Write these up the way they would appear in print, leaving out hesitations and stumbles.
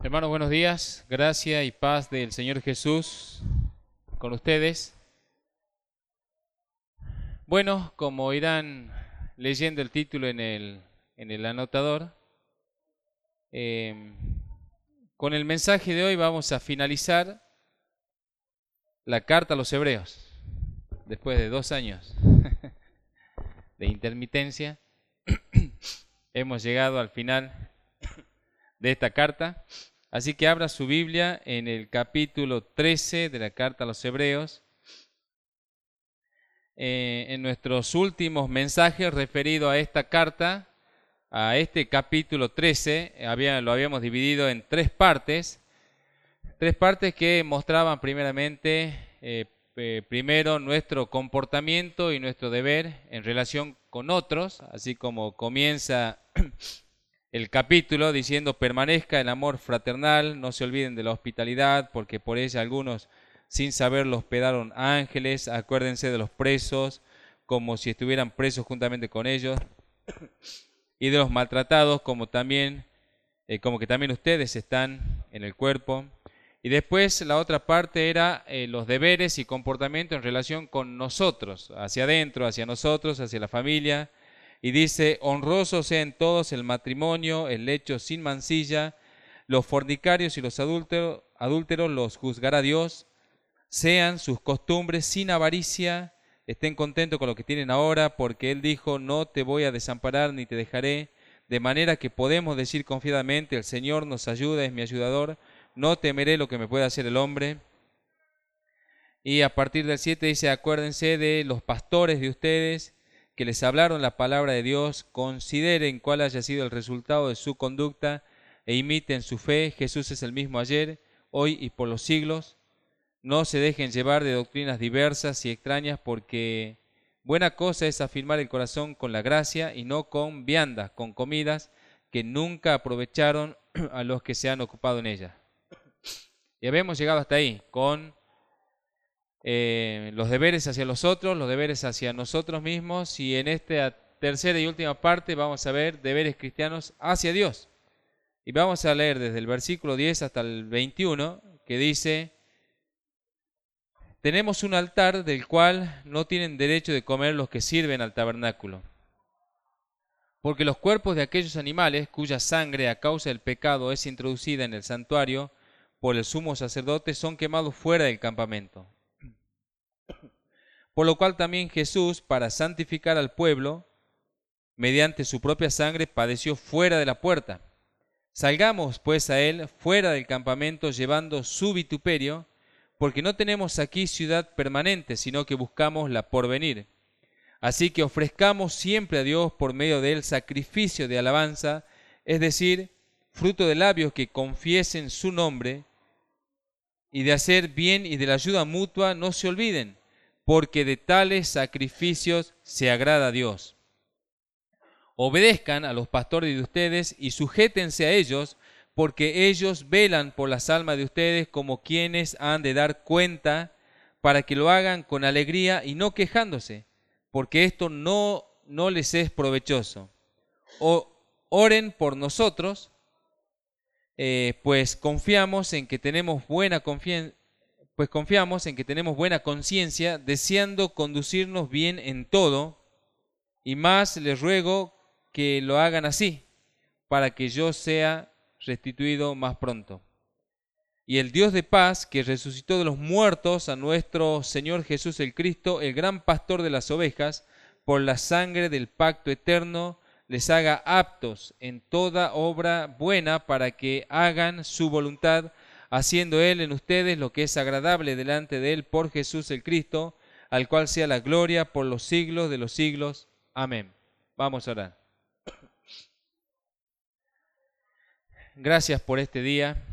Hermanos, buenos días. Gracia y paz del Señor Jesús con ustedes. Bueno, como irán leyendo el título en el anotador, eh, con el mensaje de hoy vamos a finalizar la carta a los Hebreos, después de 2 años de intermitencia. Hemos llegado al final de esta carta. Así que abra su Biblia en el capítulo 13 de la carta a los Hebreos. En nuestros últimos mensajes referidos a esta carta, a este capítulo 13, lo habíamos dividido en tres partes que mostraban primeramente, primero nuestro comportamiento y nuestro deber en relación con otros, así como comienza el capítulo diciendo: permanezca el amor fraternal, no se olviden de la hospitalidad, porque por ella algunos sin saberlo hospedaron ángeles, acuérdense de los presos, como si estuvieran presos juntamente con ellos, y de los maltratados, como que también ustedes están en el cuerpo. Y después la otra parte era los deberes y comportamientos en relación con nosotros, hacia adentro, hacia nosotros, hacia la familia. Y dice: honrosos sean todos el matrimonio, el lecho sin mancilla, los fornicarios y los adúlteros los juzgará Dios. Sean sus costumbres sin avaricia, estén contentos con lo que tienen ahora, porque Él dijo: no te voy a desamparar ni te dejaré. De manera que podemos decir confiadamente: el Señor nos ayuda, es mi ayudador, no temeré lo que me pueda hacer el hombre. Y a partir del 7 dice: acuérdense de los pastores de ustedes que les hablaron la palabra de Dios, consideren cuál haya sido el resultado de su conducta e imiten su fe. Jesús es el mismo ayer, hoy y por los siglos. No se dejen llevar de doctrinas diversas y extrañas, porque buena cosa es afirmar el corazón con la gracia y no con viandas, con comidas que nunca aprovecharon a los que se han ocupado en ellas. Y habíamos llegado hasta ahí, con los deberes hacia los otros, los deberes hacia nosotros mismos, y en esta tercera y última parte vamos a ver deberes cristianos hacia Dios. Y vamos a leer desde el versículo 10 hasta el 21, que dice: tenemos un altar del cual no tienen derecho de comer los que sirven al tabernáculo, porque los cuerpos de aquellos animales cuya sangre a causa del pecado es introducida en el santuario por el sumo sacerdote son quemados fuera del campamento. Por lo cual también Jesús, para santificar al pueblo, mediante su propia sangre padeció fuera de la puerta. Salgamos pues a él fuera del campamento llevando su vituperio, porque no tenemos aquí ciudad permanente, sino que buscamos la porvenir. Así que ofrezcamos siempre a Dios por medio de él sacrificio de alabanza, es decir, fruto de labios que confiesen su nombre, y de hacer bien y de la ayuda mutua no se olviden, porque de tales sacrificios se agrada a Dios. Obedezcan a los pastores de ustedes y sujétense a ellos, porque ellos velan por las almas de ustedes como quienes han de dar cuenta, para que lo hagan con alegría y no quejándose, porque esto no les es provechoso. Oren por nosotros, pues confiamos en que tenemos buena conciencia, deseando conducirnos bien en todo, y más les ruego que lo hagan así, para que yo sea restituido más pronto. Y el Dios de paz, que resucitó de los muertos a nuestro Señor Jesús el Cristo, el gran pastor de las ovejas, por la sangre del pacto eterno, les haga aptos en toda obra buena, para que hagan su voluntad, haciendo Él en ustedes lo que es agradable delante de Él por Jesús el Cristo, al cual sea la gloria por los siglos de los siglos. Amén. Vamos a orar. Gracias por este día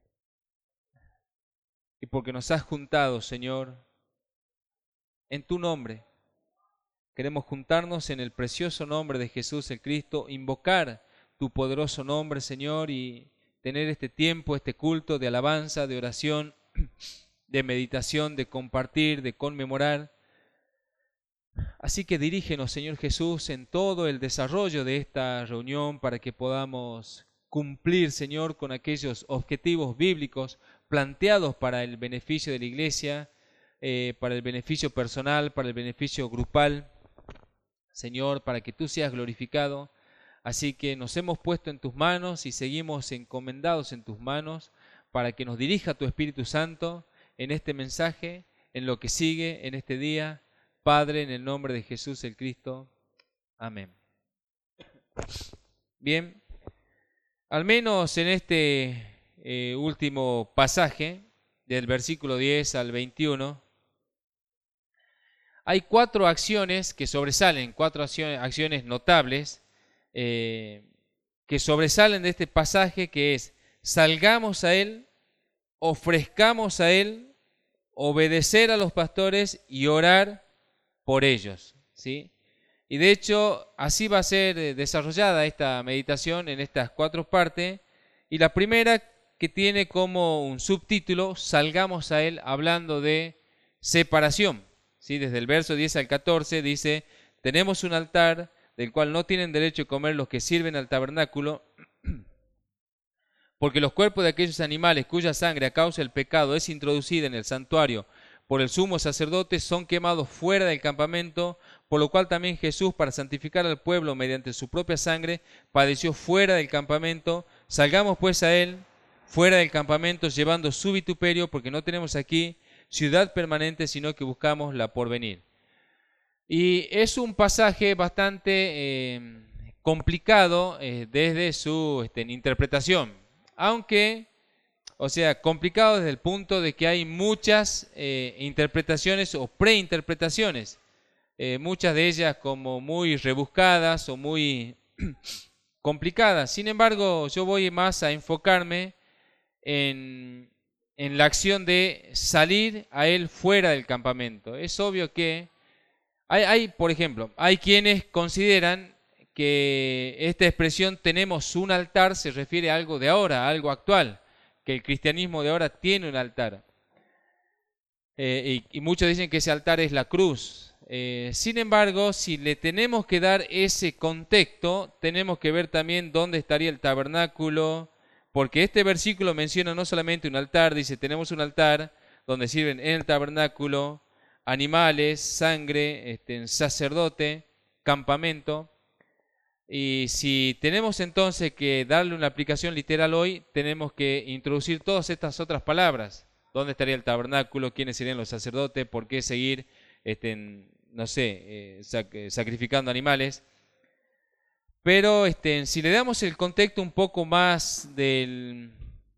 y porque nos has juntado, Señor, en tu nombre. Queremos juntarnos en el precioso nombre de Jesús el Cristo, invocar tu poderoso nombre, Señor, y tener este tiempo, este culto de alabanza, de oración, de meditación, de compartir, de conmemorar. Así que dirígenos, Señor Jesús, en todo el desarrollo de esta reunión, para que podamos cumplir, Señor, con aquellos objetivos bíblicos planteados para el beneficio de la iglesia, para el beneficio personal, para el beneficio grupal, Señor, para que tú seas glorificado. Así que nos hemos puesto en tus manos y seguimos encomendados en tus manos para que nos dirija tu Espíritu Santo en este mensaje, en lo que sigue, en este día. Padre, en el nombre de Jesús el Cristo. Amén. Bien, al menos en este último pasaje, del versículo 10 al 21, hay 4 acciones que sobresalen, 4 acciones notables que sobresalen de este pasaje, que es: salgamos a Él, ofrezcamos a Él, obedecer a los pastores y orar por ellos, ¿sí? Y de hecho, así va a ser desarrollada esta meditación en estas 4 partes. Y la primera, que tiene como un subtítulo, salgamos a Él, hablando de separación, ¿sí? Desde el verso 10 al 14 dice: tenemos un altar del cual no tienen derecho a comer los que sirven al tabernáculo, porque los cuerpos de aquellos animales cuya sangre a causa del pecado es introducida en el santuario por el sumo sacerdote son quemados fuera del campamento, por lo cual también Jesús, para santificar al pueblo mediante su propia sangre, padeció fuera del campamento. Salgamos pues a Él, fuera del campamento, llevando su vituperio, porque no tenemos aquí ciudad permanente, sino que buscamos la porvenir. Y es un pasaje bastante complicado desde su interpretación, aunque, o sea, complicado desde el punto de que hay muchas interpretaciones o preinterpretaciones, muchas de ellas como muy rebuscadas o muy complicadas. Sin embargo, yo voy más a enfocarme en la acción de salir a Él fuera del campamento. Es obvio que por ejemplo, hay quienes consideran que esta expresión "tenemos un altar" se refiere a algo de ahora, a algo actual, que el cristianismo de ahora tiene un altar. Y muchos dicen que ese altar es la cruz. Sin embargo, si le tenemos que dar ese contexto, tenemos que ver también dónde estaría el tabernáculo, porque este versículo menciona no solamente un altar, dice: tenemos un altar donde sirven en el tabernáculo animales, sangre, sacerdote, campamento. Y si tenemos entonces que darle una aplicación literal hoy, tenemos que introducir todas estas otras palabras. ¿Dónde estaría el tabernáculo? ¿Quiénes serían los sacerdotes? ¿Por qué seguir, no sé, sacrificando animales? Pero si le damos el contexto un poco más de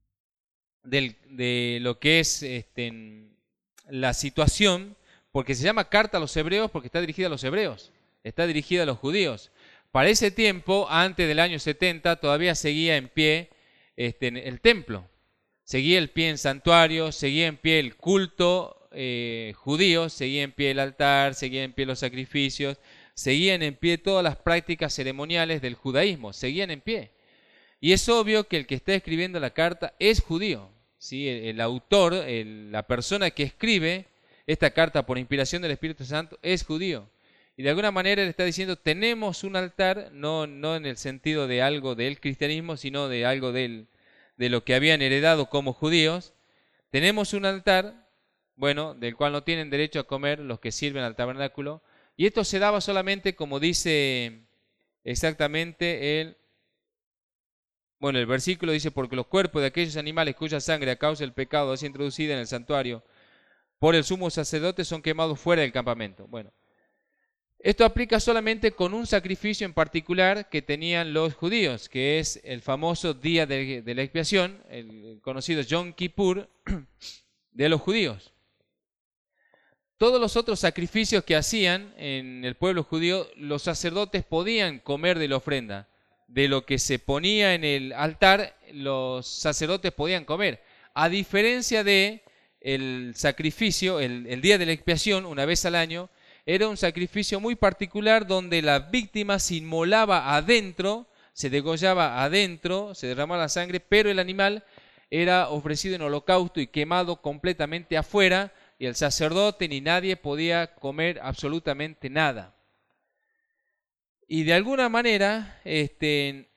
lo que es la situación, porque se llama carta a los hebreos porque está dirigida a los hebreos, está dirigida a los judíos. Para ese tiempo, antes del año 70, todavía seguía en pie el templo, seguía en pie el santuario, seguía en pie el culto judío, seguía en pie el altar, seguía en pie los sacrificios, seguían en pie todas las prácticas ceremoniales del judaísmo, seguían en pie. Y es obvio que el que está escribiendo la carta es judío, ¿sí? El autor, la persona que escribe esta carta por inspiración del Espíritu Santo es judío. Y de alguna manera le está diciendo: tenemos un altar, no en el sentido de algo del cristianismo, sino de algo de lo que habían heredado como judíos. Tenemos un altar, bueno, del cual no tienen derecho a comer los que sirven al tabernáculo. Y esto se daba solamente, como dice exactamente el versículo, dice: porque los cuerpos de aquellos animales cuya sangre a causa del pecado es introducida en el santuario por el sumo sacerdote son quemados fuera del campamento. Bueno, esto aplica solamente con un sacrificio en particular que tenían los judíos, que es el famoso día de la expiación, el conocido Yom Kippur de los judíos. Todos los otros sacrificios que hacían en el pueblo judío, los sacerdotes podían comer de la ofrenda. De lo que se ponía en el altar, los sacerdotes podían comer. A diferencia de el sacrificio, el día de la expiación, una vez al año, era un sacrificio muy particular donde la víctima se inmolaba adentro, se degollaba adentro, se derramaba la sangre, pero el animal era ofrecido en holocausto y quemado completamente afuera, y el sacerdote ni nadie podía comer absolutamente nada. Y de alguna manera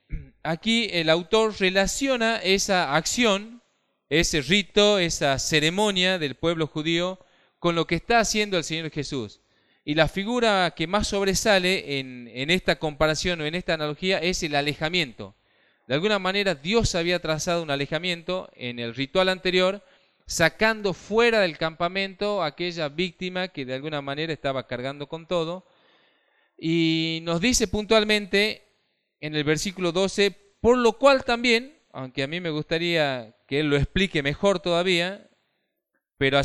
aquí el autor relaciona esa acción, ese rito, esa ceremonia del pueblo judío con lo que está haciendo el Señor Jesús. Y la figura que más sobresale en esta comparación o en esta analogía es el alejamiento. De alguna manera Dios había trazado un alejamiento en el ritual anterior, sacando fuera del campamento a aquella víctima que de alguna manera estaba cargando con todo. Y nos dice puntualmente en el versículo 12, por lo cual también, aunque a mí me gustaría que él lo explique mejor todavía, pero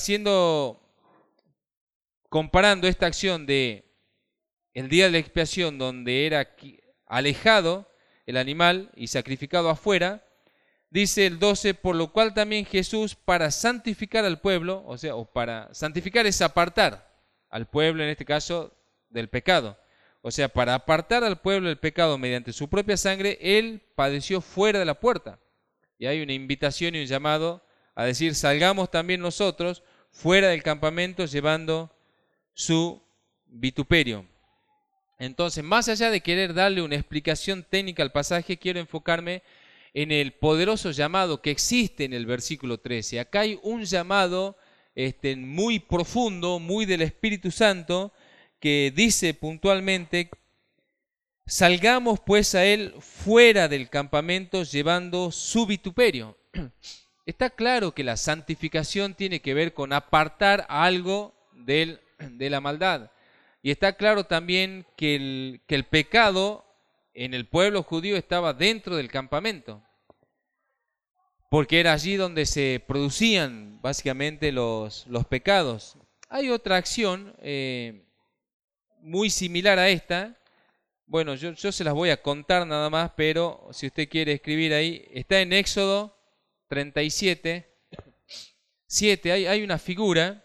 comparando esta acción de el día de la expiación donde era alejado el animal y sacrificado afuera, dice el 12, por lo cual también Jesús para santificar al pueblo, o para santificar es apartar al pueblo en este caso del pecado. O sea, para apartar al pueblo del pecado mediante su propia sangre, Él padeció fuera de la puerta. Y hay una invitación y un llamado a decir, salgamos también nosotros fuera del campamento llevando su vituperio. Entonces, más allá de querer darle una explicación técnica al pasaje, quiero enfocarme en el poderoso llamado que existe en el versículo 13. Acá hay un llamado muy profundo, muy del Espíritu Santo, que dice puntualmente, salgamos pues a él fuera del campamento llevando su vituperio. Está claro que la santificación tiene que ver con apartar algo de la maldad. Y está claro también que el pecado en el pueblo judío estaba dentro del campamento, porque era allí donde se producían básicamente los pecados. Hay otra acción muy similar a esta. Bueno, yo se las voy a contar nada más, pero si usted quiere escribir ahí, está en Éxodo 37, 7, hay una figura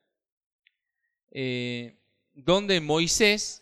donde Moisés,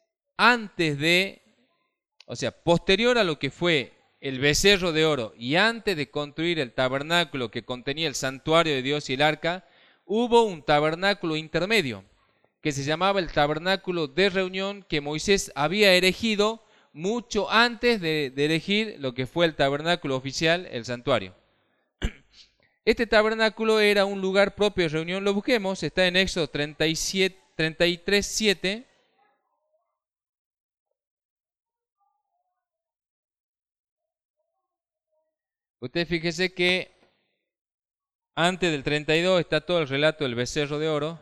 posterior a lo que fue el becerro de oro y antes de construir el tabernáculo que contenía el santuario de Dios y el arca, hubo un tabernáculo intermedio que se llamaba el tabernáculo de reunión, que Moisés había erigido mucho antes de erigir lo que fue el tabernáculo oficial, el santuario. Este tabernáculo era un lugar propio de reunión. Lo busquemos, está en Éxodo 33, 7. Usted fíjese que antes del 32 está todo el relato del becerro de oro.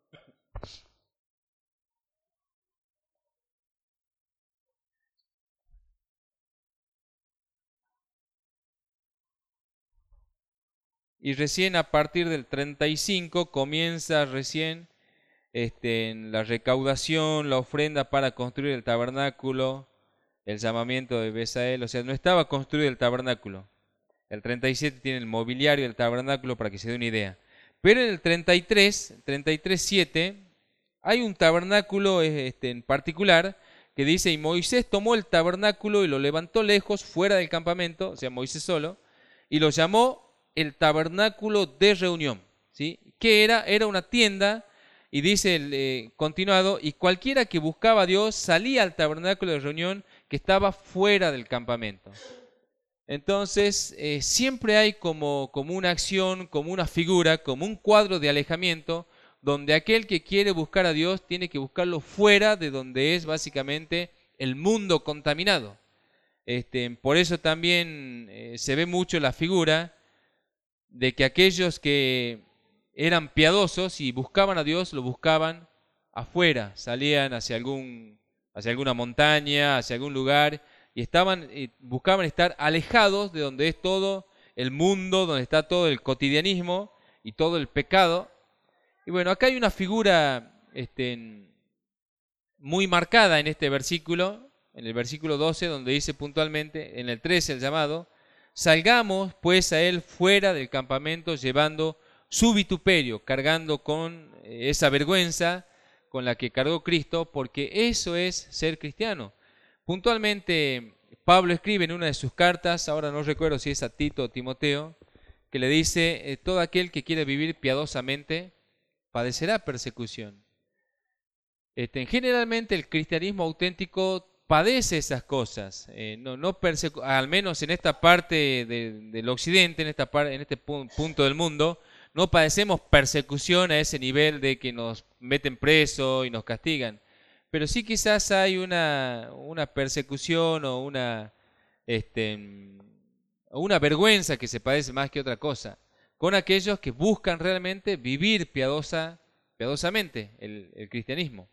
Y recién a partir del 35 comienza recién en la recaudación, la ofrenda para construir el tabernáculo, el llamamiento de Besael. O sea, no estaba construido el tabernáculo. El 37 tiene el mobiliario del tabernáculo para que se dé una idea. Pero en el 33, 7, hay un tabernáculo en particular que dice, y Moisés tomó el tabernáculo y lo levantó lejos, fuera del campamento, o sea, Moisés solo, y lo llamó el tabernáculo de reunión, ¿sí? ¿Qué era? Era una tienda, y dice el continuado, y cualquiera que buscaba a Dios salía al tabernáculo de reunión que estaba fuera del campamento. Entonces, siempre hay como una acción, como una figura, como un cuadro de alejamiento, donde aquel que quiere buscar a Dios tiene que buscarlo fuera de donde es básicamente el mundo contaminado. Por eso también se ve mucho la figura de que aquellos que eran piadosos y buscaban a Dios, lo buscaban afuera, salían hacia alguna montaña, hacia algún lugar, y buscaban estar alejados de donde es todo el mundo, donde está todo el cotidianismo y todo el pecado. Y bueno, acá hay una figura muy marcada en este versículo, en el versículo 12, donde dice puntualmente, en el 13 el llamado, salgamos pues a él fuera del campamento llevando su vituperio, cargando con esa vergüenza con la que cargó Cristo, porque eso es ser cristiano. Puntualmente, Pablo escribe en una de sus cartas, ahora no recuerdo si es a Tito o Timoteo, que le dice, todo aquel que quiere vivir piadosamente padecerá persecución. Generalmente el cristianismo auténtico padece esas cosas, al menos en esta parte del occidente, en este punto del mundo, no padecemos persecución a ese nivel de que nos meten preso y nos castigan. Pero sí quizás hay una persecución o una vergüenza que se padece más que otra cosa, con aquellos que buscan realmente vivir piadosamente el cristianismo.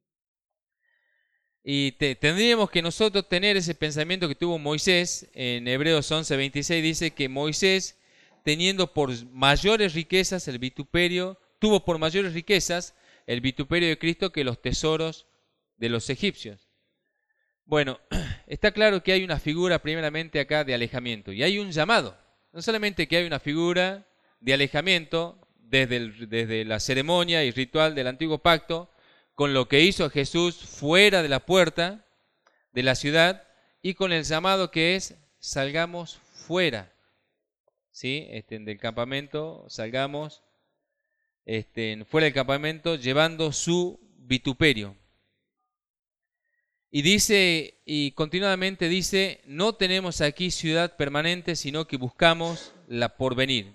Y tendríamos que nosotros tener ese pensamiento que tuvo Moisés. En Hebreos 11:26 dice que Moisés, teniendo por mayores riquezas el vituperio, tuvo por mayores riquezas el vituperio de Cristo que los tesoros de los egipcios. Bueno, está claro que hay una figura primeramente acá de alejamiento y hay un llamado. No solamente que hay una figura de alejamiento desde la ceremonia y ritual del antiguo pacto, con lo que hizo Jesús fuera de la puerta de la ciudad y con el llamado que es salgamos fuera, ¿sí? Del campamento, salgamos fuera del campamento llevando su vituperio. Y dice, y continuamente dice, no tenemos aquí ciudad permanente, sino que buscamos la porvenir.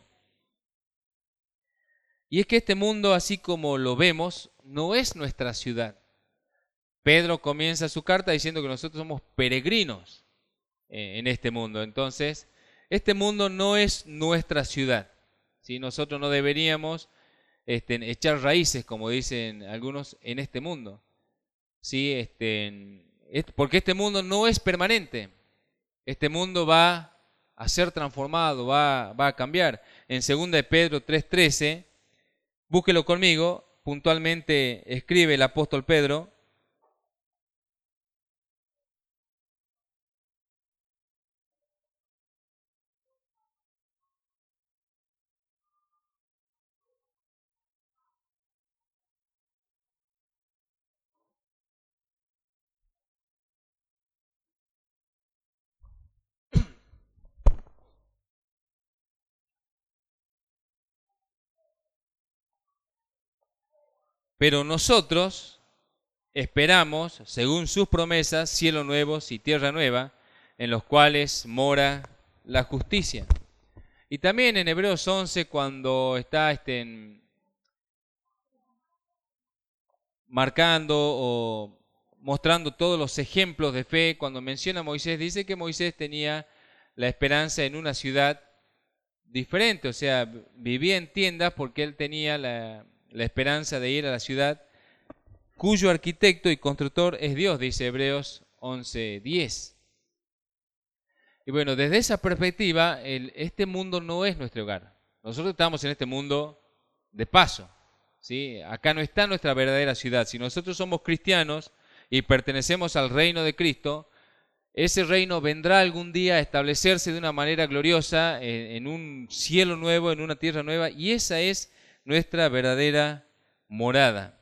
Y es que este mundo, así como lo vemos, no es nuestra ciudad. Pedro comienza su carta diciendo que nosotros somos peregrinos en este mundo. Entonces, este mundo no es nuestra ciudad, ¿sí? Nosotros no deberíamos echar raíces, como dicen algunos, en este mundo, ¿sí? Porque este mundo no es permanente. Este mundo va a ser transformado, va a cambiar. En 2 de Pedro 3:13, búsquelo conmigo, puntualmente escribe el apóstol Pedro: pero nosotros esperamos, según sus promesas, cielos nuevos y tierra nueva, en los cuales mora la justicia. Y también en Hebreos 11, cuando está marcando o mostrando todos los ejemplos de fe, cuando menciona a Moisés, dice que Moisés tenía la esperanza en una ciudad diferente, o sea, vivía en tiendas porque él tenía la esperanza de ir a la ciudad cuyo arquitecto y constructor es Dios, dice Hebreos 11:10. Y bueno, desde esa perspectiva, este mundo no es nuestro hogar. Nosotros estamos en este mundo de paso, ¿sí? Acá no está nuestra verdadera ciudad. Si nosotros somos cristianos y pertenecemos al reino de Cristo, ese reino vendrá algún día a establecerse de una manera gloriosa en un cielo nuevo, en una tierra nueva, y esa es nuestra verdadera morada.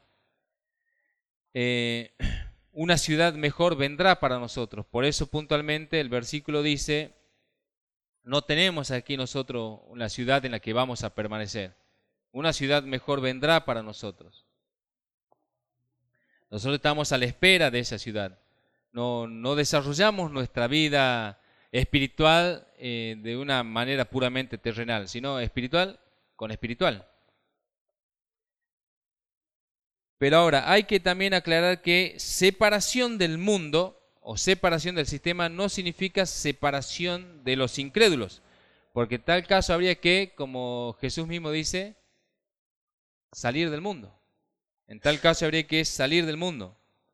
Una ciudad mejor vendrá para nosotros. Por eso puntualmente el versículo dice, no tenemos aquí nosotros una ciudad en la que vamos a permanecer. Una ciudad mejor vendrá para nosotros. Nosotros estamos a la espera de esa ciudad. No desarrollamos nuestra vida espiritual de una manera puramente terrenal, sino espiritual con espiritual. Pero ahora hay que también aclarar que separación del mundo o separación del sistema no significa separación de los incrédulos, porque en tal caso habría que, como Jesús mismo dice, salir del mundo. En tal caso habría que salir del mundo.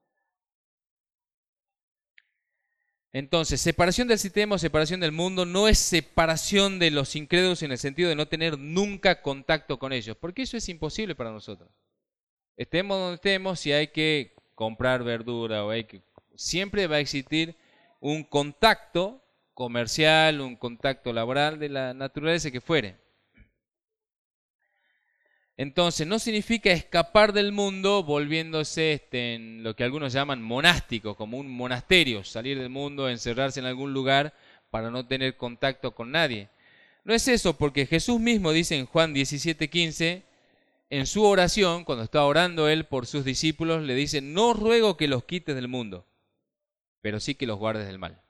Entonces, separación del sistema o separación del mundo no es separación de los incrédulos en el sentido de no tener nunca contacto con ellos, porque eso es imposible para nosotros. Estemos donde estemos, si hay que comprar verdura o siempre va a existir un contacto comercial, un contacto laboral de la naturaleza que fuere. Entonces, no significa escapar del mundo volviéndose en lo que algunos llaman monástico, como un monasterio, salir del mundo, encerrarse en algún lugar para no tener contacto con nadie. No es eso, porque Jesús mismo dice en Juan 17:15, en su oración, cuando está orando él por sus discípulos, le dice, no ruego que los quites del mundo, pero sí que los guardes del mal.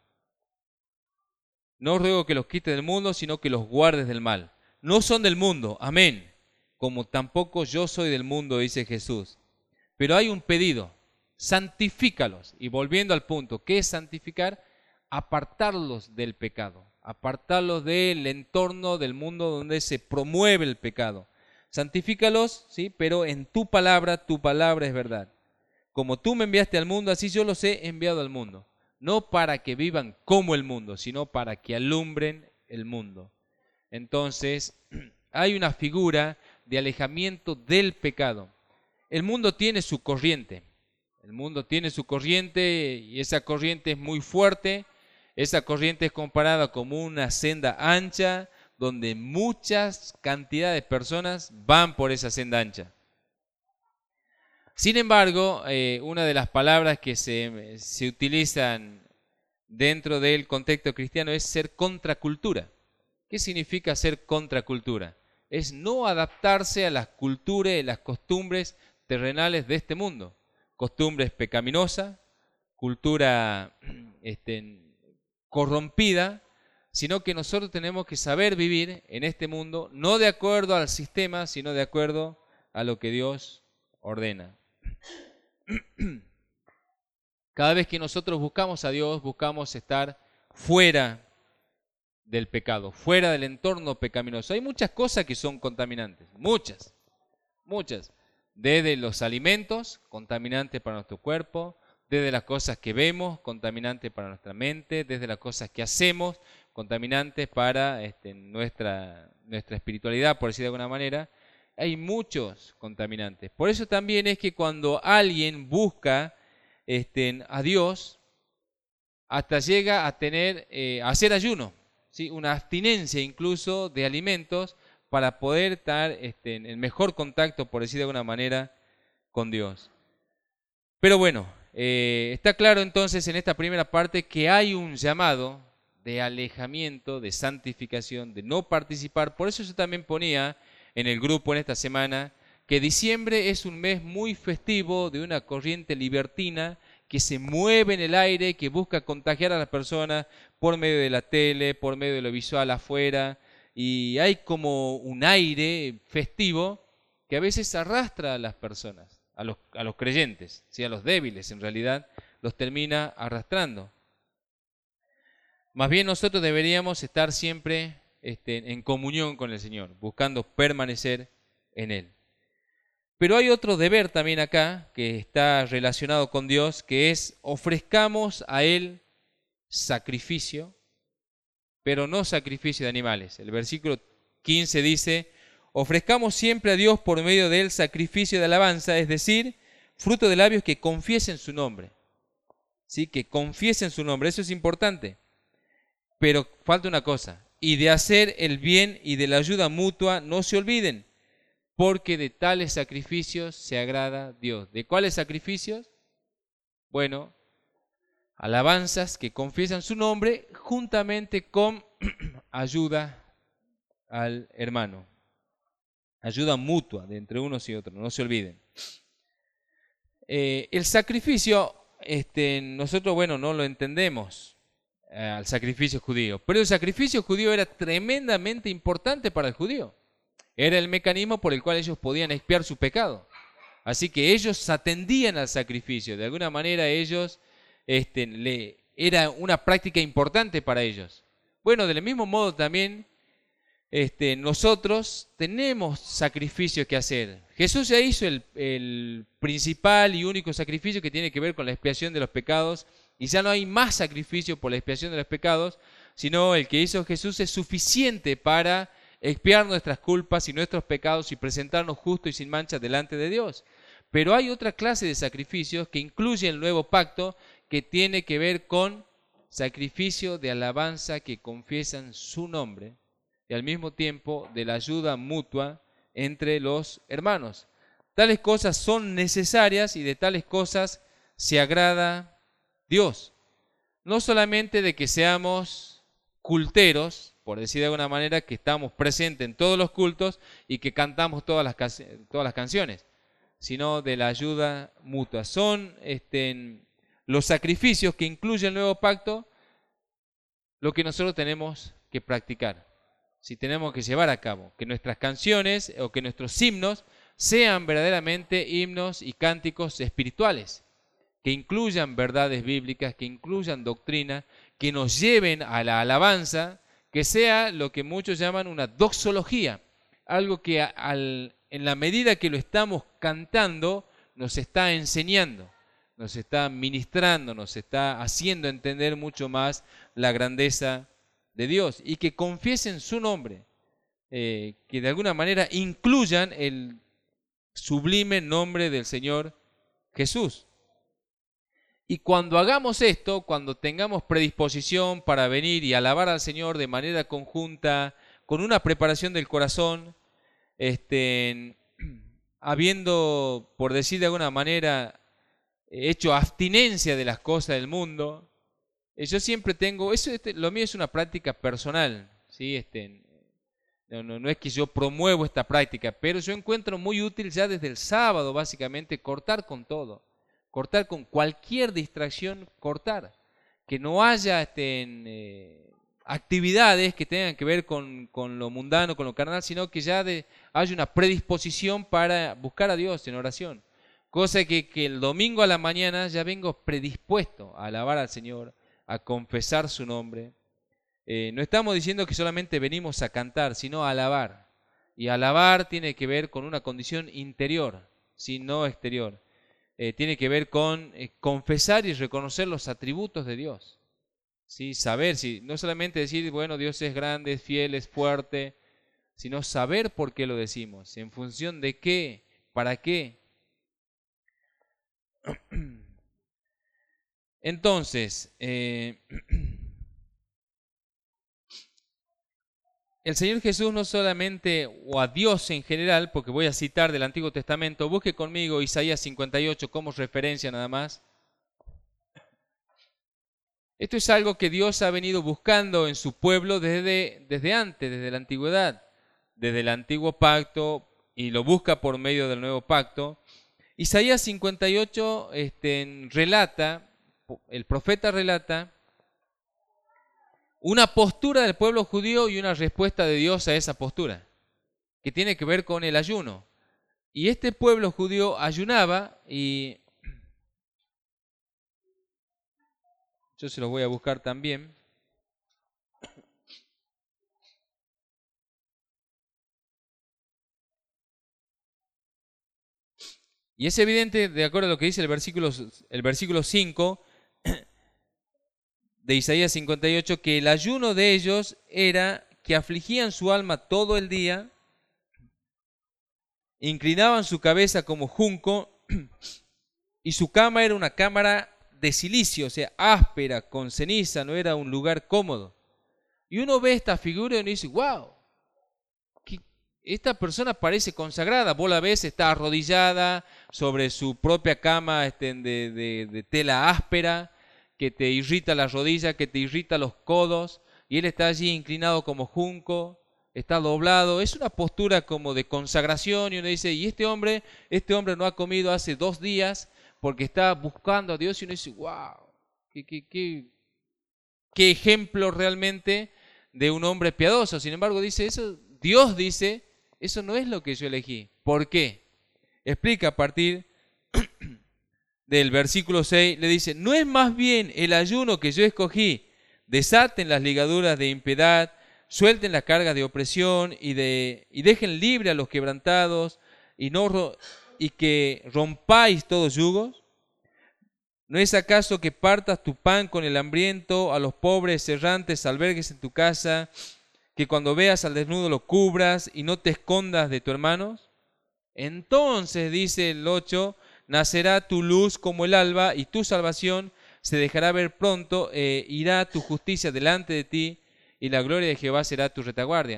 No ruego que los quites del mundo, sino que los guardes del mal. No son del mundo, amén, como tampoco yo soy del mundo, dice Jesús. Pero hay un pedido, santifícalos. Y volviendo al punto, ¿qué es santificar? Apartarlos del pecado, apartarlos del entorno del mundo donde se promueve el pecado. Santifícalos, ¿sí? Pero en tu palabra es verdad. Como tú me enviaste al mundo, así yo los he enviado al mundo. No para que vivan como el mundo, sino para que alumbren el mundo. Entonces, hay una figura de alejamiento del pecado. El mundo tiene su corriente. El mundo tiene su corriente y esa corriente es muy fuerte. Esa corriente es comparada como una senda ancha donde muchas cantidades de personas van por esa senda ancha. Sin embargo, una de las palabras que se utilizan dentro del contexto cristiano es ser contracultura. ¿Qué significa ser contracultura? Es no adaptarse a las culturas y las costumbres terrenales de este mundo. Costumbres pecaminosas, cultura corrompida, sino que nosotros tenemos que saber vivir en este mundo, no de acuerdo al sistema, sino de acuerdo a lo que Dios ordena. Cada vez que nosotros buscamos a Dios, buscamos estar fuera del pecado, fuera del entorno pecaminoso. Hay muchas cosas que son contaminantes, muchas. Desde los alimentos, contaminantes para nuestro cuerpo, desde las cosas que vemos, contaminantes para nuestra mente, desde las cosas que hacemos, contaminantes para nuestra espiritualidad, por decir de alguna manera. Hay muchos contaminantes. Por eso también es que cuando alguien busca a Dios, hasta llega a tener, a hacer ayuno, ¿sí? Una abstinencia incluso de alimentos para poder estar en el mejor contacto, por decir de alguna manera, con Dios. Pero bueno, está claro entonces en esta primera parte que hay un llamado de alejamiento, de santificación, de no participar. Por eso yo también ponía en el grupo en esta semana que diciembre es un mes muy festivo de una corriente libertina que se mueve en el aire, que busca contagiar a las personas por medio de la tele, por medio de lo visual afuera, y hay como un aire festivo que a veces arrastra a las personas, a los creyentes, ¿sí? A los débiles en realidad, los termina arrastrando. Más bien nosotros deberíamos estar siempre en comunión con el Señor, buscando permanecer en Él. Pero hay otro deber también acá que está relacionado con Dios, que es ofrezcamos a Él sacrificio, pero no sacrificio de animales. El versículo 15 dice, ofrezcamos siempre a Dios por medio de Él sacrificio de alabanza, es decir, fruto de labios que confiesen su nombre. ¿Sí? Que confiesen su nombre, eso es importante. Pero falta una cosa, y de hacer el bien y de la ayuda mutua no se olviden, porque de tales sacrificios se agrada Dios. ¿De cuáles sacrificios? Bueno, alabanzas que confiesan su nombre juntamente con ayuda al hermano. Ayuda mutua de entre unos y otros, no se olviden. El sacrificio, nosotros, bueno, no lo entendemos al sacrificio judío, pero el sacrificio judío era tremendamente importante para el judío. Era el mecanismo por el cual ellos podían expiar su pecado. Así que ellos atendían al sacrificio. De alguna manera ellos, era una práctica importante para ellos. Bueno, del mismo modo también nosotros tenemos sacrificios que hacer. Jesús ya hizo el principal y único sacrificio que tiene que ver con la expiación de los pecados. Y ya no hay más sacrificio por la expiación de los pecados, sino el que hizo Jesús es suficiente para expiar nuestras culpas y nuestros pecados y presentarnos justos y sin mancha delante de Dios. Pero hay otra clase de sacrificios que incluye el nuevo pacto, que tiene que ver con sacrificio de alabanza que confiesan su nombre y al mismo tiempo de la ayuda mutua entre los hermanos. Tales cosas son necesarias y de tales cosas se agrada Dios. No solamente de que seamos culteros, por decir de alguna manera, que estamos presentes en todos los cultos y que cantamos todas las canciones, sino de la ayuda mutua. Son los sacrificios que incluye el nuevo pacto, lo que nosotros tenemos que practicar. Si tenemos que llevar a cabo, que nuestras canciones o que nuestros himnos sean verdaderamente himnos y cánticos espirituales, que incluyan verdades bíblicas, que incluyan doctrina, que nos lleven a la alabanza, que sea lo que muchos llaman una doxología, algo que en la medida que lo estamos cantando nos está enseñando, nos está ministrando, nos está haciendo entender mucho más la grandeza de Dios, y que confiesen su nombre, que de alguna manera incluyan el sublime nombre del Señor Jesús. Y cuando hagamos esto, cuando tengamos predisposición para venir y alabar al Señor de manera conjunta, con una preparación del corazón, habiendo, por decir de alguna manera, hecho abstinencia de las cosas del mundo, yo siempre tengo, lo mío es una práctica personal, ¿sí? No es que yo promuevo esta práctica, pero yo encuentro muy útil ya desde el sábado, básicamente, cortar con todo. Cortar con cualquier distracción, cortar. Que no haya actividades que tengan que ver con lo mundano, con lo carnal, sino que ya haya una predisposición para buscar a Dios en oración. Cosa que el domingo a la mañana ya vengo predispuesto a alabar al Señor, a confesar su nombre. No estamos diciendo que solamente venimos a cantar, sino a alabar. Y alabar tiene que ver con una condición interior, ¿sí? No exterior. Tiene que ver con confesar y reconocer los atributos de Dios. ¿Sí? Saber, no solamente decir, bueno, Dios es grande, es fiel, es fuerte, sino saber por qué lo decimos, en función de qué, para qué. Entonces, el Señor Jesús no solamente, o a Dios en general, porque voy a citar del Antiguo Testamento, busque conmigo Isaías 58 como referencia nada más. Esto es algo que Dios ha venido buscando en su pueblo desde antes, desde la antigüedad, desde el antiguo pacto, y lo busca por medio del nuevo pacto. Isaías 58 relata, el profeta relata, una postura del pueblo judío y una respuesta de Dios a esa postura, que tiene que ver con el ayuno. Y este pueblo judío ayunaba, y yo se los voy a buscar también. Y es evidente, de acuerdo a lo que dice el versículo 5 de Isaías 58, que el ayuno de ellos era que afligían su alma todo el día, inclinaban su cabeza como junco, y su cama era una cámara de silicio, o sea, áspera, con ceniza, no era un lugar cómodo. Y uno ve esta figura y uno dice, wow, esta persona parece consagrada. Vos la ves, está arrodillada sobre su propia cama de tela áspera, que te irrita la rodilla, que te irrita los codos, y él está allí inclinado como junco, está doblado. Es una postura como de consagración, y uno dice, y este hombre no ha comido hace 2 días porque está buscando a Dios, y uno dice, wow, qué ejemplo realmente de un hombre piadoso. Sin embargo, dice eso, Dios dice, eso no es lo que yo elegí. ¿Por qué? Explica a partir del versículo 6, le dice, ¿no es más bien el ayuno que yo escogí? Desaten las ligaduras de impiedad, suelten la carga de opresión y dejen libre a los quebrantados y que rompáis todos yugos. ¿No es acaso que partas tu pan con el hambriento, a los pobres errantes albergues en tu casa, que cuando veas al desnudo lo cubras y no te escondas de tu hermano? Entonces, dice el 8, nacerá tu luz como el alba y tu salvación se dejará ver pronto, irá tu justicia delante de ti y la gloria de Jehová será tu retaguardia.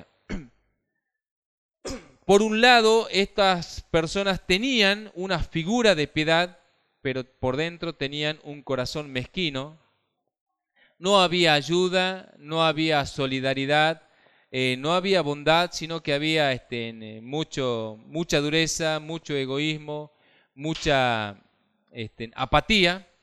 Por un lado, estas personas tenían una figura de piedad, pero por dentro tenían un corazón mezquino. No había ayuda, no había solidaridad, no había bondad, sino que había mucha dureza, mucho egoísmo, mucha apatía.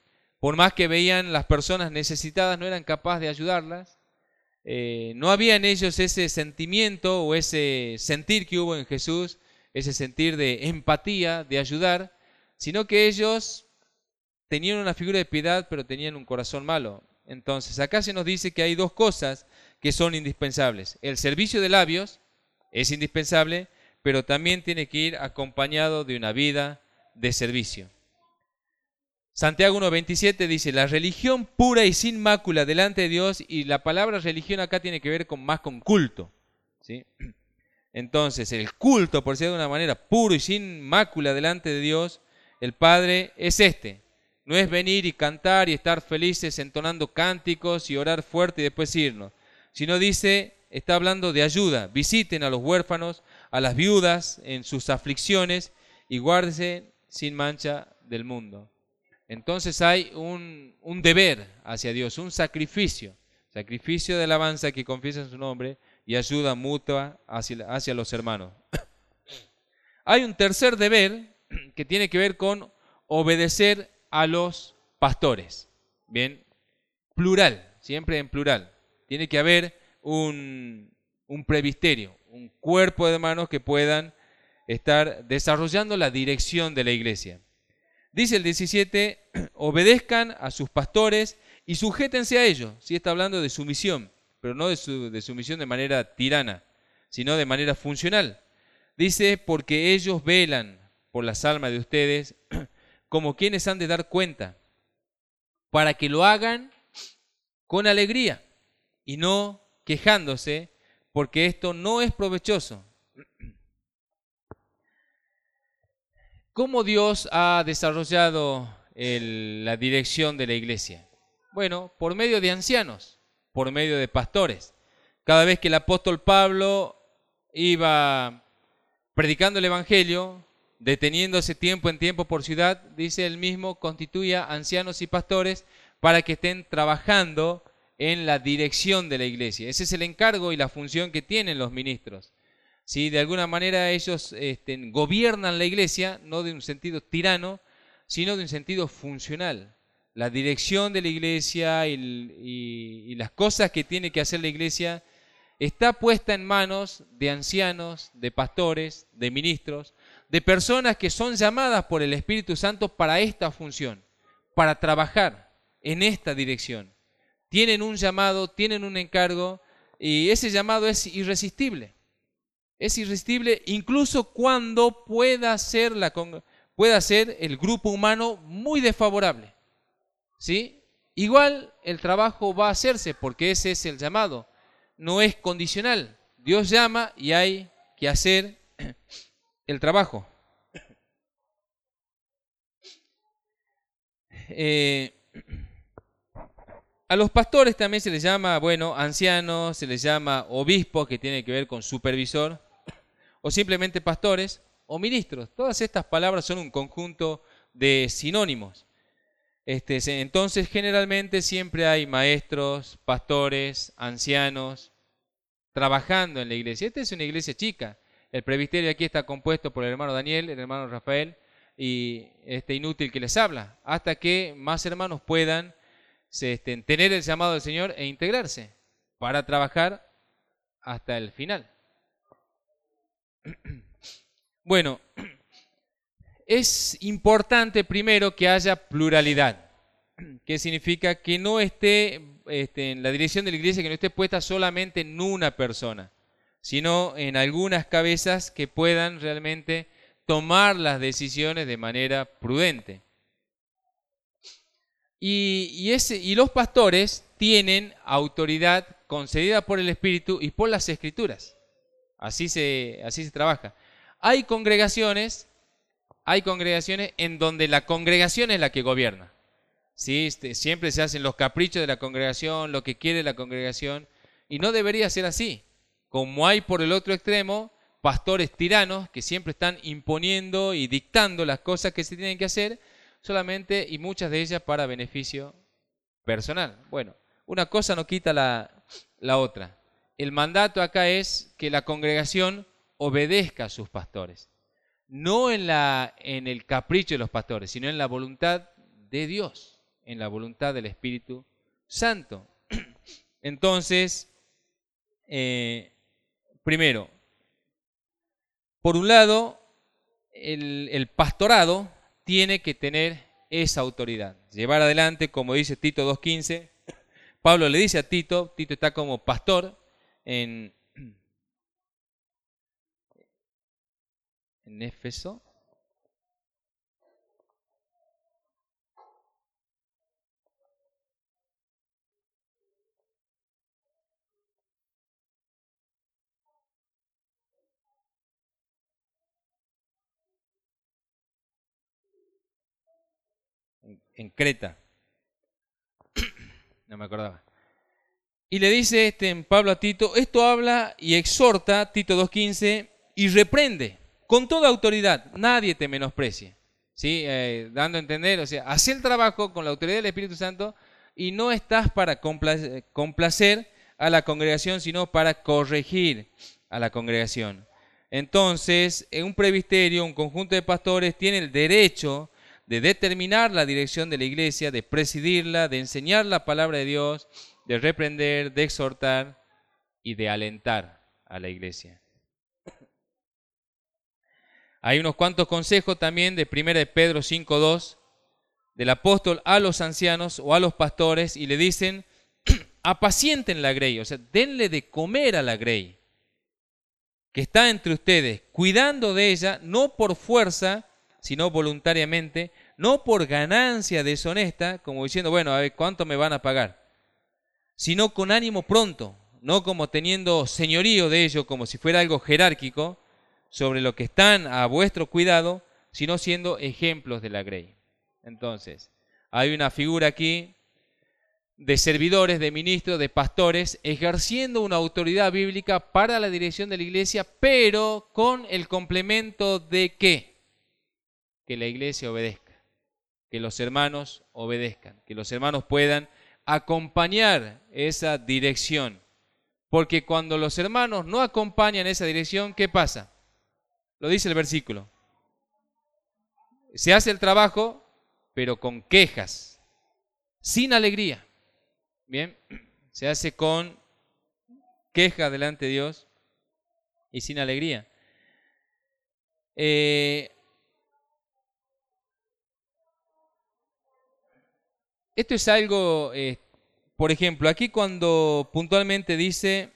Por más que veían las personas necesitadas, no eran capaces de ayudarlas. No había en ellos ese sentimiento o ese sentir que hubo en Jesús, ese sentir de empatía, de ayudar, sino que ellos tenían una figura de piedad, pero tenían un corazón malo. Entonces, acá se nos dice que hay dos cosas que son indispensables. El servicio de labios es indispensable, pero también tiene que ir acompañado de una vida de servicio. Santiago 1:27 dice, la religión pura y sin mácula delante de Dios, y la palabra religión acá tiene que ver más con culto, ¿sí? Entonces, el culto, por decirlo de una manera, puro y sin mácula delante de Dios, el Padre, es este. No es venir y cantar y estar felices entonando cánticos y orar fuerte y después irnos. Sino dice, está hablando de ayuda. Visiten a los huérfanos, a las viudas en sus aflicciones y guárdense sin mancha del mundo. Entonces hay un deber hacia Dios, un sacrificio de alabanza que confiesa en su nombre y ayuda mutua hacia los hermanos. Hay un tercer deber que tiene que ver con obedecer a los pastores. Bien, plural, siempre en plural. Tiene que haber un presbiterio, un cuerpo de hermanos que puedan estar desarrollando la dirección de la iglesia. Dice el 17, obedezcan a sus pastores y sujétense a ellos. Sí, está hablando de sumisión, pero no de sumisión de manera tirana, sino de manera funcional. Dice, porque ellos velan por las almas de ustedes como quienes han de dar cuenta, para que lo hagan con alegría y no quejándose, porque esto no es provechoso. ¿Cómo Dios ha desarrollado la dirección de la iglesia? Bueno, por medio de ancianos, por medio de pastores. Cada vez que el apóstol Pablo iba predicando el evangelio, deteniéndose tiempo en tiempo por ciudad, dice él mismo, constituya ancianos y pastores para que estén trabajando en la dirección de la iglesia. Ese es el encargo y la función que tienen los ministros. Si de alguna manera ellos gobiernan la iglesia, no de un sentido tirano, sino de un sentido funcional. La dirección de la iglesia y las cosas que tiene que hacer la iglesia está puesta en manos de ancianos, de pastores, de ministros, de personas que son llamadas por el Espíritu Santo para esta función, para trabajar en esta dirección. Tienen un llamado, tienen un encargo y ese llamado es irresistible. Es irresistible incluso cuando pueda ser el grupo humano muy desfavorable, ¿sí? Igual el trabajo va a hacerse porque ese es el llamado. No es condicional. Dios llama y hay que hacer el trabajo. A los pastores también se les llama, ancianos, se les llama obispos, que tiene que ver con supervisor, o simplemente pastores o ministros. Todas estas palabras son un conjunto de sinónimos. Entonces, generalmente siempre hay maestros, pastores, ancianos, trabajando en la iglesia. Esta es una iglesia chica. El presbiterio aquí está compuesto por el hermano Daniel, el hermano Rafael y este inútil que les habla, hasta que más hermanos puedan tener el llamado del Señor e integrarse para trabajar hasta el final. Bueno, es importante primero que haya pluralidad, que significa que no esté en la dirección de la iglesia, que no esté puesta solamente en una persona, sino en algunas cabezas que puedan realmente tomar las decisiones de manera prudente. Y los pastores tienen autoridad concedida por el Espíritu y por las Escrituras. Así se trabaja. Hay congregaciones en donde la congregación es la que gobierna. ¿Sí? Siempre se hacen los caprichos de la congregación, lo que quiere la congregación, y no debería ser así. Como hay por el otro extremo pastores tiranos que siempre están imponiendo y dictando las cosas que se tienen que hacer, solamente y muchas de ellas para beneficio personal. Bueno, una cosa no quita la otra. El mandato acá es que la congregación obedezca a sus pastores. No en el capricho de los pastores, sino en la voluntad de Dios. en la voluntad del Espíritu Santo. Entonces, primero, por un lado, el pastorado tiene que tener esa autoridad, llevar adelante, como dice Tito 2:15, Pablo le dice a Tito, Tito está como pastor en Éfeso. En Creta, no me acordaba. Y le dice Pablo a Tito, esto habla y exhorta, Tito 2:15, y reprende con toda autoridad, nadie te menosprecie. ¿Sí? Dando a entender, o sea, haz el trabajo con la autoridad del Espíritu Santo y no estás para complacer a la congregación, sino para corregir a la congregación. Entonces, un presbiterio, un conjunto de pastores, tiene el derecho de determinar la dirección de la iglesia, de presidirla, de enseñar la palabra de Dios, de reprender, de exhortar y de alentar a la iglesia. Hay unos cuantos consejos también de 1 de Pedro 5:2 del apóstol a los ancianos o a los pastores y le dicen, apacienten la grey, o sea, denle de comer a la grey que está entre ustedes, cuidando de ella, no por fuerza, sino voluntariamente, no por ganancia deshonesta, como diciendo, bueno, a ver, ¿cuánto me van a pagar? Sino con ánimo pronto, no como teniendo señorío de ello, como si fuera algo jerárquico, sobre lo que están a vuestro cuidado, sino siendo ejemplos de la grey. Entonces, hay una figura aquí de servidores, de ministros, de pastores, ejerciendo una autoridad bíblica para la dirección de la iglesia, pero con el complemento de ¿qué? Que la iglesia obedezca, que los hermanos obedezcan, que los hermanos puedan acompañar esa dirección. Porque cuando los hermanos no acompañan esa dirección, ¿qué pasa? Lo dice el versículo. Se hace el trabajo, pero con quejas, sin alegría. Bien, se hace con queja delante de Dios y sin alegría. Esto es algo, por ejemplo, aquí cuando puntualmente dice,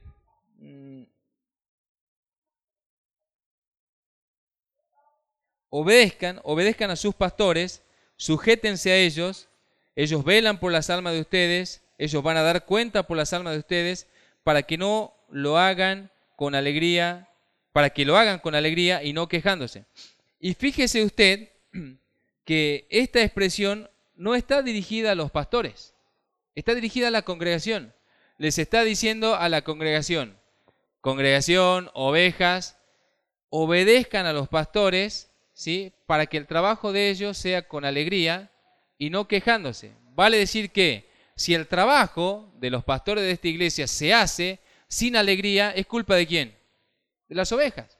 obedezcan a sus pastores, sujétense a ellos, ellos velan por las almas de ustedes, ellos van a dar cuenta por las almas de ustedes, para que no lo hagan con alegría, para que lo hagan con alegría y no quejándose. Y fíjese usted que esta expresión no está dirigida a los pastores, está dirigida a la congregación. Les está diciendo a la congregación, ovejas, obedezcan a los pastores, ¿sí? Para que el trabajo de ellos sea con alegría y no quejándose. Vale decir que si el trabajo de los pastores de esta iglesia se hace sin alegría, ¿es culpa de quién? De las ovejas.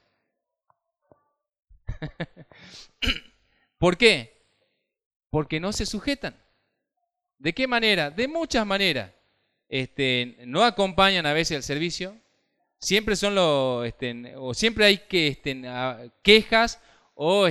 ¿Por qué? Porque no se sujetan. ¿De qué manera? De muchas maneras. No acompañan a veces el servicio. Siempre son o siempre hay quejas o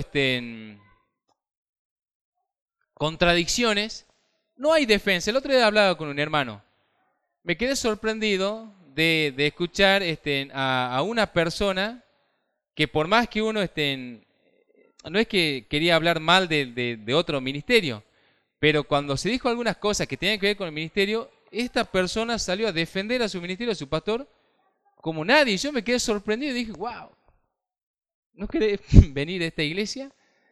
contradicciones. No hay defensa. El otro día hablaba con un hermano. Me quedé sorprendido de escuchar a una persona que por más que uno no es que quería hablar mal de otro ministerio, pero cuando se dijo algunas cosas que tenían que ver con el ministerio, esta persona salió a defender a su ministerio, a su pastor, como nadie. Yo me quedé sorprendido y dije, wow, ¿no querés venir a esta iglesia?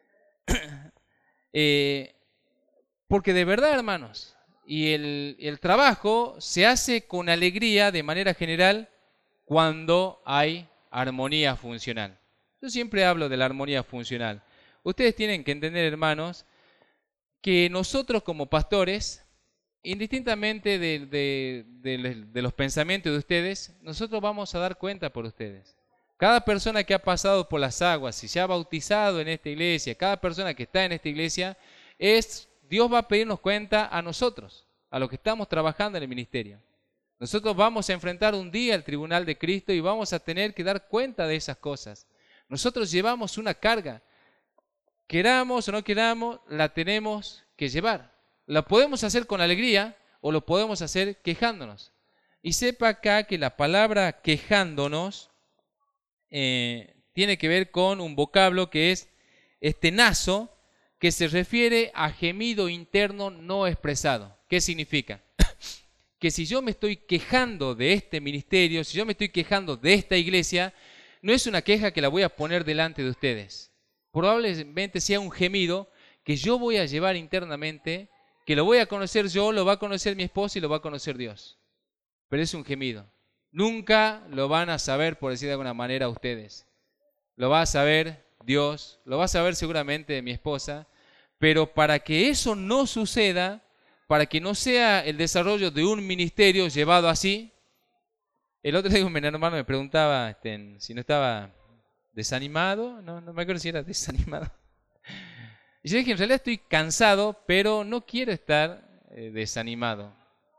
Porque de verdad, hermanos, y el trabajo se hace con alegría de manera general cuando hay armonía funcional. Yo siempre hablo de la armonía funcional. Ustedes tienen que entender, hermanos, que nosotros como pastores, indistintamente de los pensamientos de ustedes, nosotros vamos a dar cuenta por ustedes. Cada persona que ha pasado por las aguas y se ha bautizado en esta iglesia, cada persona que está en esta iglesia, Dios va a pedirnos cuenta a nosotros, a los que estamos trabajando en el ministerio. Nosotros vamos a enfrentar un día el tribunal de Cristo y vamos a tener que dar cuenta de esas cosas. Nosotros llevamos una carga. Queramos o no queramos, la tenemos que llevar. La podemos hacer con alegría o lo podemos hacer quejándonos. Y sepa acá que la palabra quejándonos tiene que ver con un vocablo que es estenazo, que se refiere a gemido interno no expresado. ¿Qué significa? Que si yo me estoy quejando de este ministerio, si yo me estoy quejando de esta iglesia, no es una queja que la voy a poner delante de ustedes. Probablemente sea un gemido que yo voy a llevar internamente, que lo voy a conocer yo, lo va a conocer mi esposa y lo va a conocer Dios. Pero es un gemido. Nunca lo van a saber, por decir de alguna manera, ustedes. Lo va a saber Dios, lo va a saber seguramente mi esposa, pero para que eso no suceda, para que no sea el desarrollo de un ministerio llevado así, el otro día un hermano me preguntaba si no estaba desanimado, no me acuerdo si era desanimado. Y yo dije, en realidad estoy cansado, pero no quiero estar desanimado.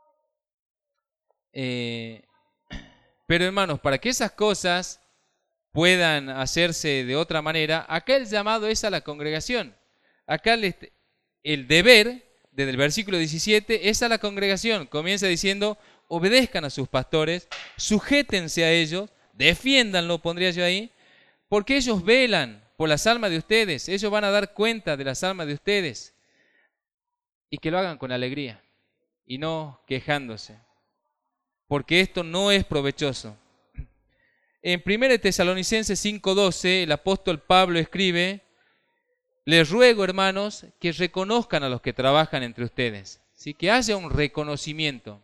Pero hermanos, para que esas cosas puedan hacerse de otra manera, acá el llamado es a la congregación. Acá el deber, desde el versículo 17, es a la congregación. Comienza diciendo, obedezcan a sus pastores, sujétense a ellos, defiéndanlo, pondría yo ahí, porque ellos velan por las almas de ustedes, ellos van a dar cuenta de las almas de ustedes, y que lo hagan con alegría y no quejándose, porque esto no es provechoso. En 1 Tesalonicenses 5:12, el apóstol Pablo escribe, les ruego, hermanos, que reconozcan a los que trabajan entre ustedes, ¿sí? Que haya un reconocimiento.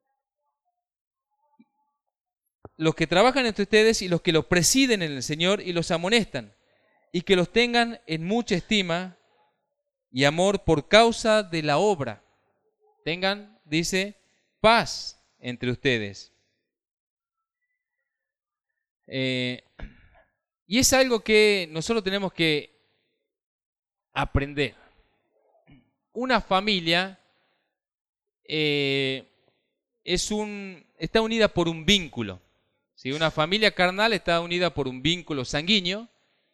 Los que trabajan entre ustedes y los que los presiden en el Señor y los amonestan, y que los tengan en mucha estima y amor por causa de la obra. Tengan, dice, paz entre ustedes. Y es algo que nosotros tenemos que aprender. Una familia está unida por un vínculo. ¿Sí? Una familia carnal está unida por un vínculo sanguíneo.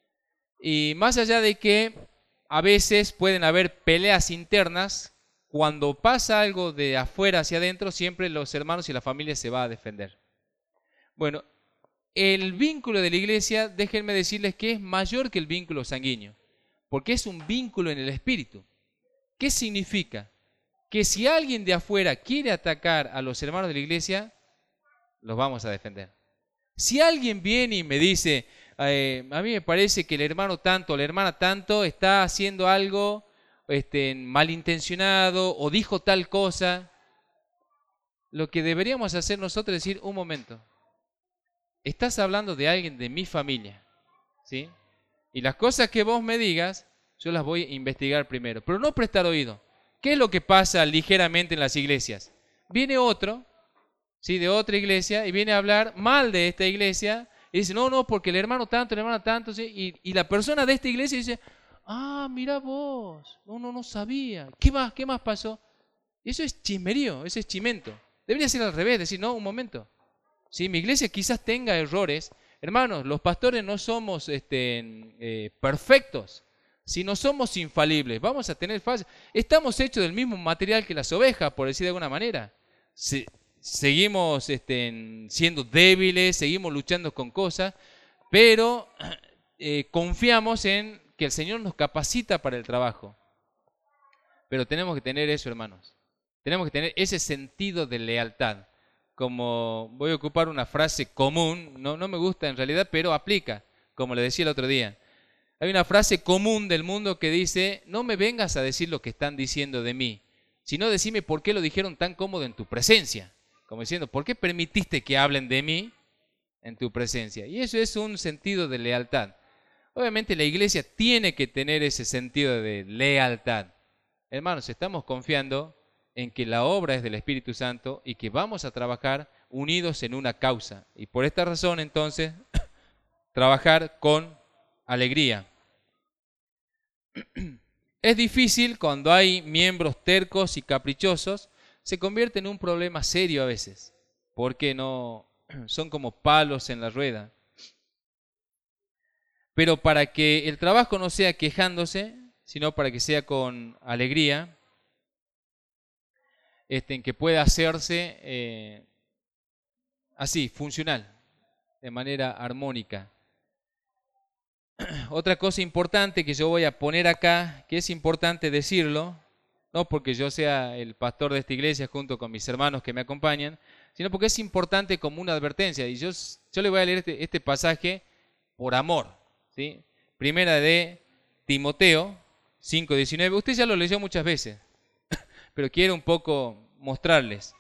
Y más allá de que a veces pueden haber peleas internas, cuando pasa algo de afuera hacia adentro, siempre los hermanos y la familia se va a defender. Bueno, el vínculo de la iglesia, déjenme decirles que es mayor que el vínculo sanguíneo, porque es un vínculo en el espíritu. ¿Qué significa? Que si alguien de afuera quiere atacar a los hermanos de la iglesia, los vamos a defender. Si alguien viene y me dice, a mí me parece que el hermano tanto o la hermana tanto está haciendo algo malintencionado o dijo tal cosa, lo que deberíamos hacer nosotros es decir, un momento, estás hablando de alguien de mi familia, ¿sí? Y las cosas que vos me digas, yo las voy a investigar primero, pero no prestar oído. ¿Qué es lo que pasa ligeramente en las iglesias? Viene otro, ¿sí? De otra iglesia y viene a hablar mal de esta iglesia y dice, no, porque el hermano tanto, la hermana tanto, ¿sí? Y la persona de esta iglesia dice, mira vos, no sabía, ¿qué más pasó? Eso es chismerío, eso es chimento. Debería ser al revés, decir, no, un momento. Si mi iglesia quizás tenga errores, hermanos, los pastores no somos perfectos, si no somos infalibles, vamos a tener fallas. Estamos hechos del mismo material que las ovejas, por decir de alguna manera. Seguimos siendo débiles, seguimos luchando con cosas, pero confiamos en que el Señor nos capacita para el trabajo. Pero tenemos que tener eso, hermanos. Tenemos que tener ese sentido de lealtad. Como voy a ocupar una frase común, no me gusta en realidad, pero aplica, como le decía el otro día. Hay una frase común del mundo que dice, no me vengas a decir lo que están diciendo de mí, sino decime por qué lo dijeron tan cómodo en tu presencia. Como diciendo, ¿por qué permitiste que hablen de mí en tu presencia? Y eso es un sentido de lealtad. Obviamente la iglesia tiene que tener ese sentido de lealtad. Hermanos, estamos confiando en que la obra es del Espíritu Santo y que vamos a trabajar unidos en una causa. Y por esta razón, entonces, trabajar con alegría. Es difícil cuando hay miembros tercos y caprichosos, se convierte en un problema serio a veces, porque no son como palos en la rueda. Pero para que el trabajo no sea quejándose, sino para que sea con alegría, en que pueda hacerse así, funcional, de manera armónica. Otra cosa importante que yo voy a poner acá, que es importante decirlo, no porque yo sea el pastor de esta iglesia junto con mis hermanos que me acompañan, sino porque es importante como una advertencia. Y yo le voy a leer este pasaje por amor, ¿sí? Primera de Timoteo 5:19. Usted ya lo leyó muchas veces, pero quiero un poco mostrarles.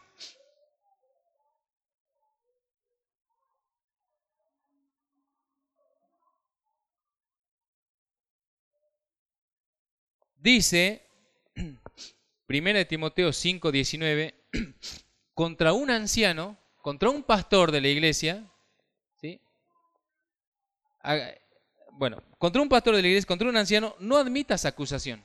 Dice, Primera de Timoteo 5:19, contra un anciano, contra un pastor de la iglesia, ¿sí? Bueno, contra un pastor de la iglesia, contra un anciano, no admitas acusación,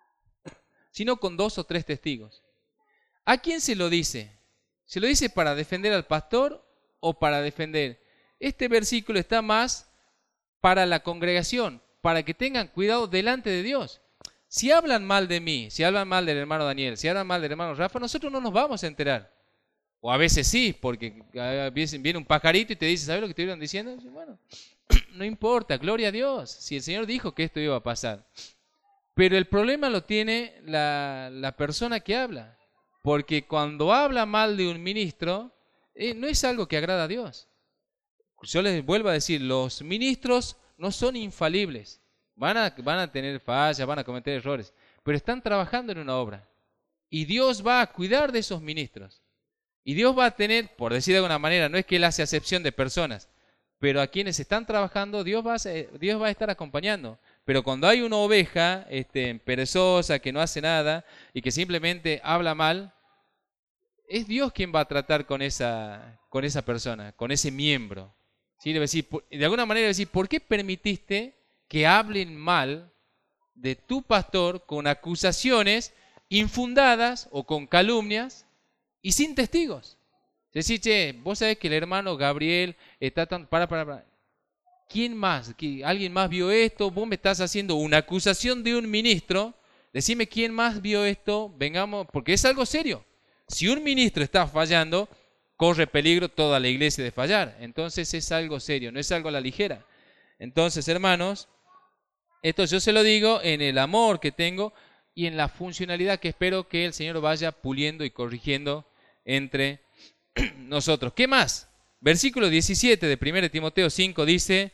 sino con 2 o 3 testigos. ¿A quién se lo dice? ¿Se lo dice para defender al pastor o para defender? Este versículo está más para la congregación, para que tengan cuidado delante de Dios. Si hablan mal de mí, si hablan mal del hermano Daniel, si hablan mal del hermano Rafa, nosotros no nos vamos a enterar. O a veces sí, porque viene un pajarito y te dice, ¿sabes lo que te estuvieron diciendo? Y bueno, no importa, gloria a Dios, si el Señor dijo que esto iba a pasar. Pero el problema lo tiene la persona que habla. Porque cuando habla mal de un ministro, no es algo que agrada a Dios. Yo les vuelvo a decir, los ministros no son infalibles. Van a tener fallas, van a cometer errores, pero están trabajando en una obra. Y Dios va a cuidar de esos ministros. Y Dios va a tener, por decir de alguna manera, no es que Él hace acepción de personas, pero a quienes están trabajando, Dios va a estar acompañando. Pero cuando hay una oveja perezosa, que no hace nada y que simplemente habla mal, es Dios quien va a tratar con esa persona, con ese miembro. ¿Sí? De alguna manera le va a decir, ¿por qué permitiste que hablen mal de tu pastor con acusaciones infundadas o con calumnias y sin testigos? Decir, che, vos sabés que el hermano Gabriel está tan... Para. ¿Quién más? ¿Alguien más vio esto? Vos me estás haciendo una acusación de un ministro. Decime quién más vio esto. Vengamos, porque es algo serio. Si un ministro está fallando, corre peligro toda la iglesia de fallar. Entonces es algo serio, no es algo a la ligera. Entonces, hermanos, esto yo se lo digo en el amor que tengo y en la funcionalidad que espero que el Señor vaya puliendo y corrigiendo entre nosotros. ¿Qué más? Versículo 17 de 1 Timoteo 5 dice,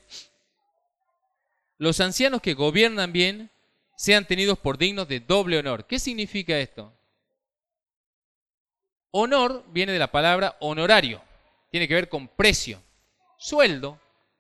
los ancianos que gobiernan bien sean tenidos por dignos de doble honor. ¿Qué significa esto? Honor viene de la palabra honorario, tiene que ver con precio, sueldo.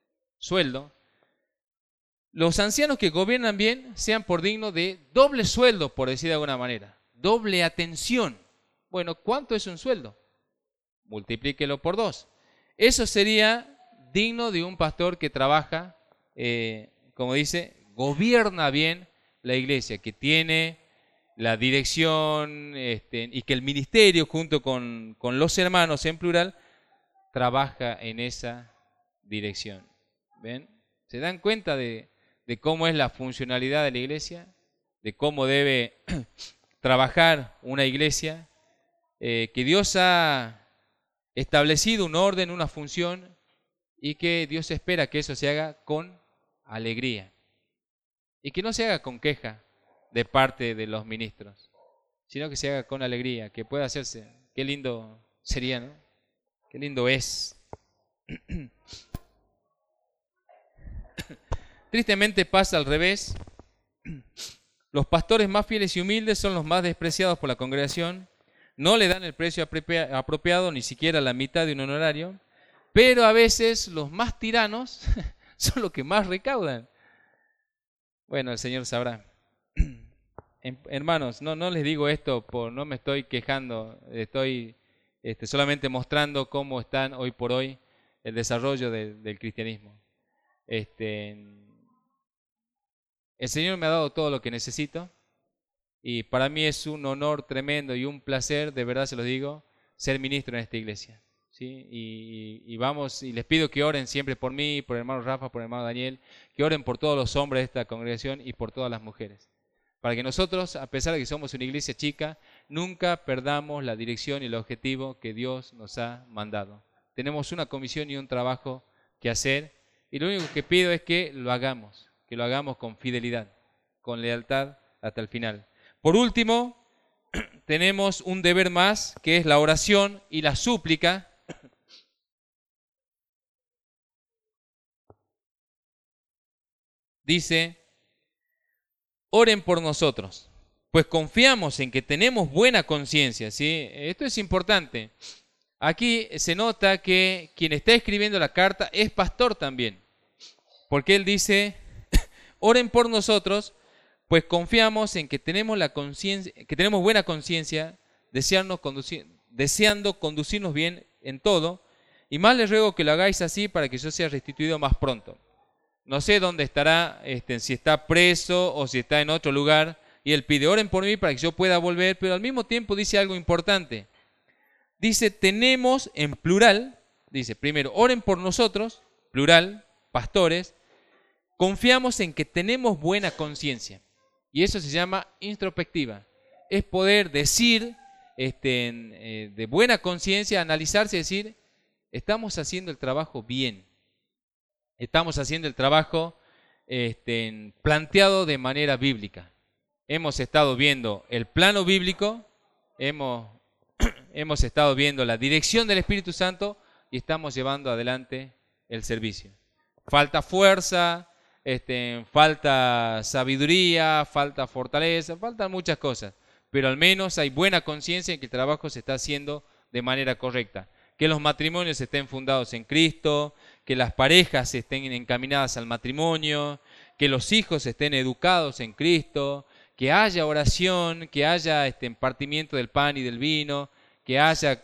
Los ancianos que gobiernan bien sean por dignos de doble sueldo, por decir de alguna manera, doble atención. Bueno, ¿cuánto es un sueldo? Multiplíquelo por 2. Eso sería digno de un pastor que trabaja, como dice, gobierna bien la iglesia, que tiene la dirección y que el ministerio junto con los hermanos en plural trabaja en esa dirección. ¿Ven? ¿Se dan cuenta de cómo es la funcionalidad de la iglesia? De cómo debe trabajar una iglesia, que Dios ha establecido un orden, una función, y que Dios espera que eso se haga con alegría y que no se haga con queja de parte de los ministros, sino que se haga con alegría, que pueda hacerse. Qué lindo sería, ¿no? Qué lindo es. Tristemente pasa al revés. Los pastores más fieles y humildes son los más despreciados por la congregación. No le dan el precio apropiado, ni siquiera la mitad de un honorario. Pero a veces los más tiranos son los que más recaudan. Bueno, el Señor sabrá. Hermanos, no les digo esto, no me estoy quejando, estoy solamente mostrando cómo están hoy por hoy el desarrollo del cristianismo. El Señor me ha dado todo lo que necesito, Y para mí es un honor tremendo y un placer, de verdad se lo digo, ser ministro en esta iglesia. ¿Sí? Y vamos, y les pido que oren siempre por mí, por el hermano Rafa, por el hermano Daniel, que oren por todos los hombres de esta congregación y por todas las mujeres. Para que nosotros, a pesar de que somos una iglesia chica, nunca perdamos la dirección y el objetivo que Dios nos ha mandado. Tenemos una comisión y un trabajo que hacer, y lo único que pido es que lo hagamos con fidelidad, con lealtad hasta el final. Por último, tenemos un deber más, que es la oración y la súplica. Dice, oren por nosotros, pues confiamos en que tenemos buena conciencia. ¿Sí? Esto es importante. Aquí se nota que quien está escribiendo la carta es pastor también, porque él dice, oren por nosotros, pues confiamos en que tenemos buena conciencia, deseando conducirnos bien en todo, y más les ruego que lo hagáis así para que yo sea restituido más pronto. No sé dónde estará, si está preso o si está en otro lugar, y él pide, oren por mí para que yo pueda volver, pero al mismo tiempo dice algo importante. Dice, tenemos en plural, dice, primero, oren por nosotros, plural, pastores, confiamos en que tenemos buena conciencia. Y eso se llama introspectiva. Es poder decir, de buena conciencia, analizarse y decir, estamos haciendo el trabajo bien. Estamos haciendo el trabajo planteado de manera bíblica. Hemos estado viendo el plano bíblico, hemos estado viendo la dirección del Espíritu Santo y estamos llevando adelante el servicio. Falta fuerza, falta sabiduría, falta fortaleza, faltan muchas cosas, pero al menos hay buena conciencia en que el trabajo se está haciendo de manera correcta. Que los matrimonios estén fundados en Cristo, que las parejas estén encaminadas al matrimonio, que los hijos estén educados en Cristo, que haya oración, que haya partimiento del pan y del vino, que haya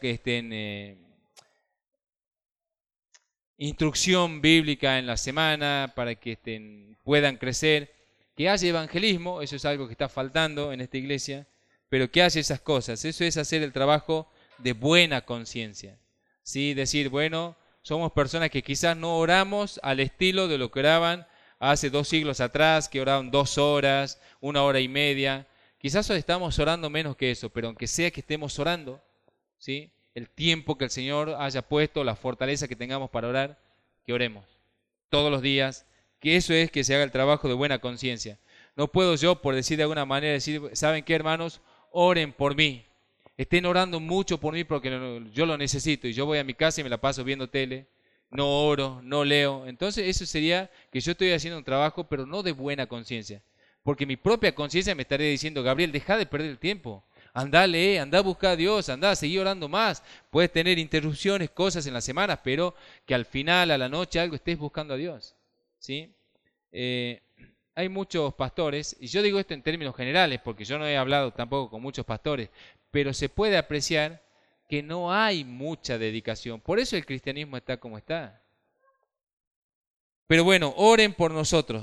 instrucción bíblica en la semana para que puedan crecer, que haya evangelismo, eso es algo que está faltando en esta iglesia, pero que haya esas cosas, eso es hacer el trabajo de buena conciencia. ¿Sí? Decir, bueno, somos personas que quizás no oramos al estilo de lo que oraban hace 2 siglos atrás, que oraban 2 horas, 1 hora y media. Quizás hoy estamos orando menos que eso, pero aunque sea que estemos orando, ¿sí? El tiempo que el Señor haya puesto, la fortaleza que tengamos para orar, que oremos todos los días, que eso es que se haga el trabajo de buena conciencia. No puedo yo, por decir de alguna manera, decir, ¿saben qué, hermanos? Oren por mí. Estén orando mucho por mí porque yo lo necesito y yo voy a mi casa y me la paso viendo tele, no oro, no leo. Entonces eso sería que yo estoy haciendo un trabajo pero no de buena conciencia, porque mi propia conciencia me estaría diciendo, Gabriel, deja de perder el tiempo, anda a leer, anda a buscar a Dios, anda a seguir orando más. Puedes tener interrupciones, cosas en las semanas, pero que al final, a la noche, algo estés buscando a Dios. ¿Sí? Hay muchos pastores, y yo digo esto en términos generales, porque yo no he hablado tampoco con muchos pastores, pero se puede apreciar que no hay mucha dedicación. Por eso el cristianismo está como está. Pero bueno, oren por nosotros.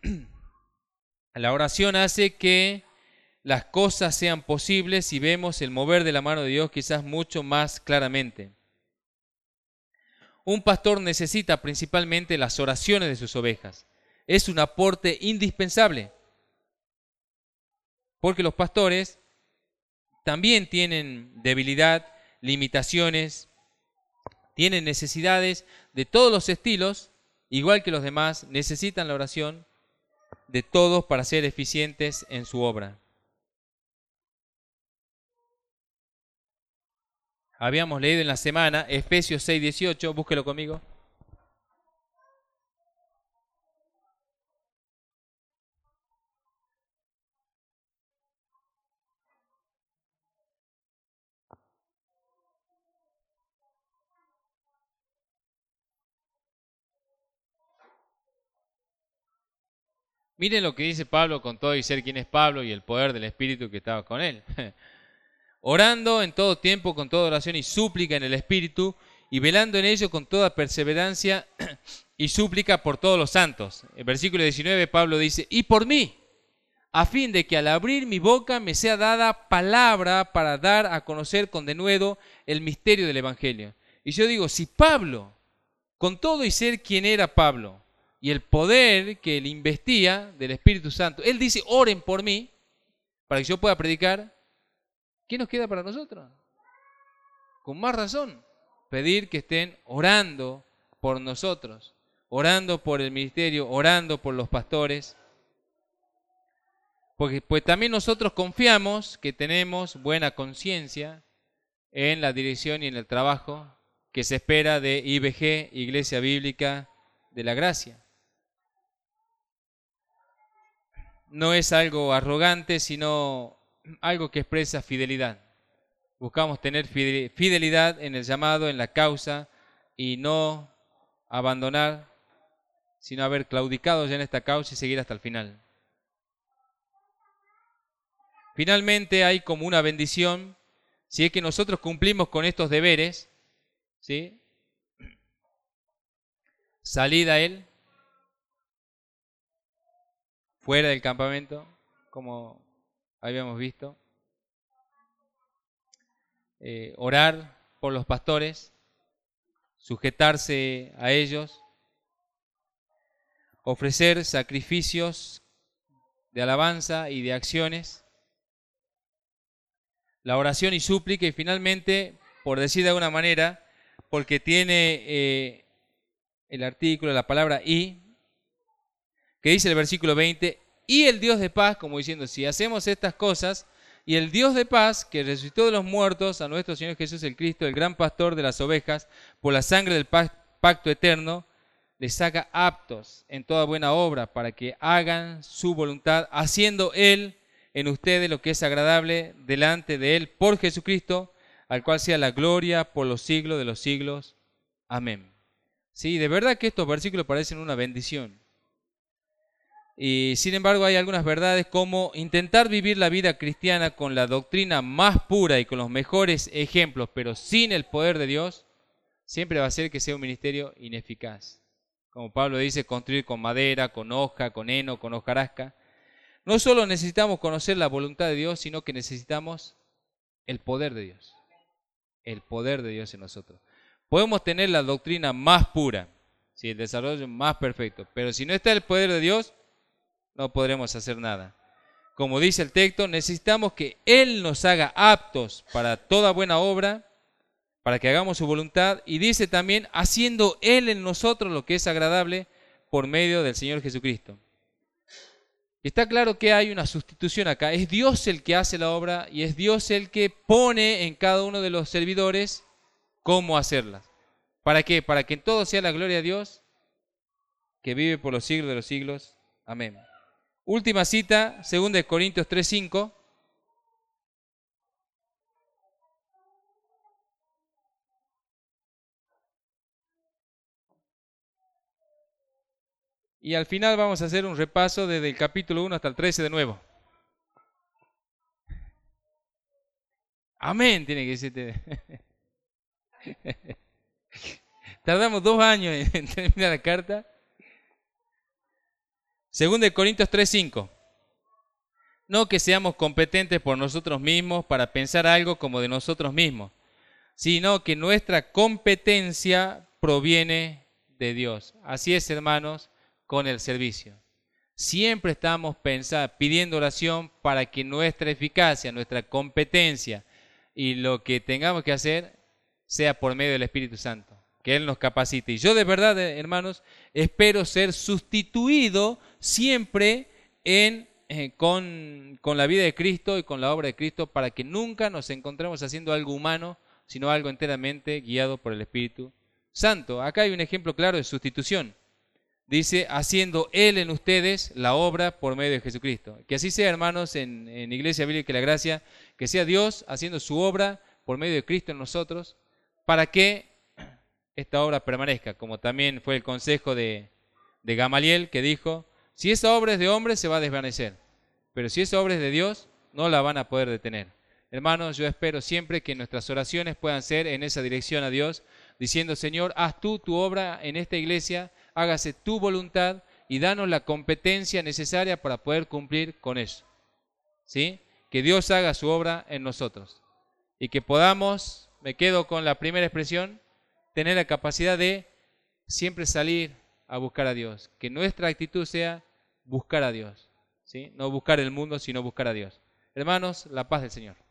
La oración hace que las cosas sean posibles y vemos el mover de la mano de Dios quizás mucho más claramente. Un pastor necesita principalmente las oraciones de sus ovejas. Es un aporte indispensable, porque los pastores también tienen debilidad, limitaciones, tienen necesidades de todos los estilos, igual que los demás, necesitan la oración de todos para ser eficientes en su obra. Habíamos leído en la semana Efesios 6:18, búsquelo conmigo. Miren lo que dice Pablo con todo y ser quien es Pablo y el poder del Espíritu que estaba con él. Orando en todo tiempo con toda oración y súplica en el Espíritu y velando en ello con toda perseverancia y súplica por todos los santos. En versículo 19 Pablo dice, y por mí, a fin de que al abrir mi boca me sea dada palabra para dar a conocer con denuedo el misterio del Evangelio. Y yo digo, si Pablo, con todo y ser quien era Pablo, y el poder que le investía del Espíritu Santo, él dice, oren por mí, para que yo pueda predicar, ¿qué nos queda para nosotros? Con más razón, pedir que estén orando por nosotros, orando por el ministerio, orando por los pastores, porque pues también nosotros confiamos que tenemos buena conciencia en la dirección y en el trabajo que se espera de IBG, Iglesia Bíblica de la Gracia. No es algo arrogante, sino algo que expresa fidelidad. Buscamos tener fidelidad en el llamado, en la causa, y no abandonar, sino haber claudicado ya en esta causa y seguir hasta el final. Finalmente hay como una bendición, si es que nosotros cumplimos con estos deberes, ¿sí? Salid a Él, fuera del campamento, como habíamos visto. Orar por los pastores, sujetarse a ellos, ofrecer sacrificios de alabanza y de acciones, la oración y súplica, y finalmente, por decir de alguna manera, porque tiene el artículo, la palabra y, que dice el versículo 20, y el Dios de paz, como diciendo, si hacemos estas cosas, y el Dios de paz, que resucitó de los muertos a nuestro Señor Jesús el Cristo, el gran pastor de las ovejas, por la sangre del pacto eterno, les haga aptos en toda buena obra, para que hagan su voluntad, haciendo Él en ustedes lo que es agradable delante de Él, por Jesucristo, al cual sea la gloria por los siglos de los siglos. Amén. Sí, de verdad que estos versículos parecen una bendición. Y sin embargo hay algunas verdades como intentar vivir la vida cristiana con la doctrina más pura y con los mejores ejemplos, pero sin el poder de Dios, siempre va a hacer que sea un ministerio ineficaz. Como Pablo dice, construir con madera, con hoja, con heno, con hojarasca. No solo necesitamos conocer la voluntad de Dios, sino que necesitamos el poder de Dios. El poder de Dios en nosotros. Podemos tener la doctrina más pura, ¿sí? El desarrollo más perfecto, pero si no está el poder de Dios, no podremos hacer nada. Como dice el texto, necesitamos que Él nos haga aptos para toda buena obra, para que hagamos su voluntad, y dice también, haciendo Él en nosotros lo que es agradable por medio del Señor Jesucristo. Está claro que hay una sustitución acá. Es Dios el que hace la obra y es Dios el que pone en cada uno de los servidores cómo hacerlas. ¿Para qué? Para que en todo sea la gloria de Dios, que vive por los siglos de los siglos. Amén. Última cita, 2 Corintios 3:5. Y al final vamos a hacer un repaso desde el capítulo 1 hasta el 13 de nuevo. Amén, tiene que decirte. Tardamos 2 años en terminar la carta. 2 Corintios 3:5. No que seamos competentes por nosotros mismos para pensar algo como de nosotros mismos, sino que nuestra competencia proviene de Dios. Así es, hermanos, con el servicio. Siempre estamos pidiendo oración para que nuestra eficacia, nuestra competencia y lo que tengamos que hacer sea por medio del Espíritu Santo, que Él nos capacite. Y yo de verdad, hermanos, espero ser sustituido siempre con la vida de Cristo y con la obra de Cristo, para que nunca nos encontremos haciendo algo humano, sino algo enteramente guiado por el Espíritu Santo. Acá hay un ejemplo claro de sustitución. Dice, haciendo Él en ustedes la obra por medio de Jesucristo. Que así sea, hermanos, en Iglesia Bíblica de la Gracia, que sea Dios haciendo su obra por medio de Cristo en nosotros, para que esta obra permanezca, como también fue el consejo de Gamaliel, que dijo, si esa obra es de hombres se va a desvanecer, pero si esa obra es de Dios, no la van a poder detener. Hermanos, yo espero siempre que nuestras oraciones puedan ser en esa dirección a Dios, diciendo, Señor, haz tú tu obra en esta iglesia, hágase tu voluntad, y danos la competencia necesaria para poder cumplir con eso. ¿Sí? Que Dios haga su obra en nosotros y que podamos, me quedo con la primera expresión, tener la capacidad de siempre salir a buscar a Dios. Que nuestra actitud sea buscar a Dios. ¿Sí? No buscar el mundo, sino buscar a Dios. Hermanos, la paz del Señor.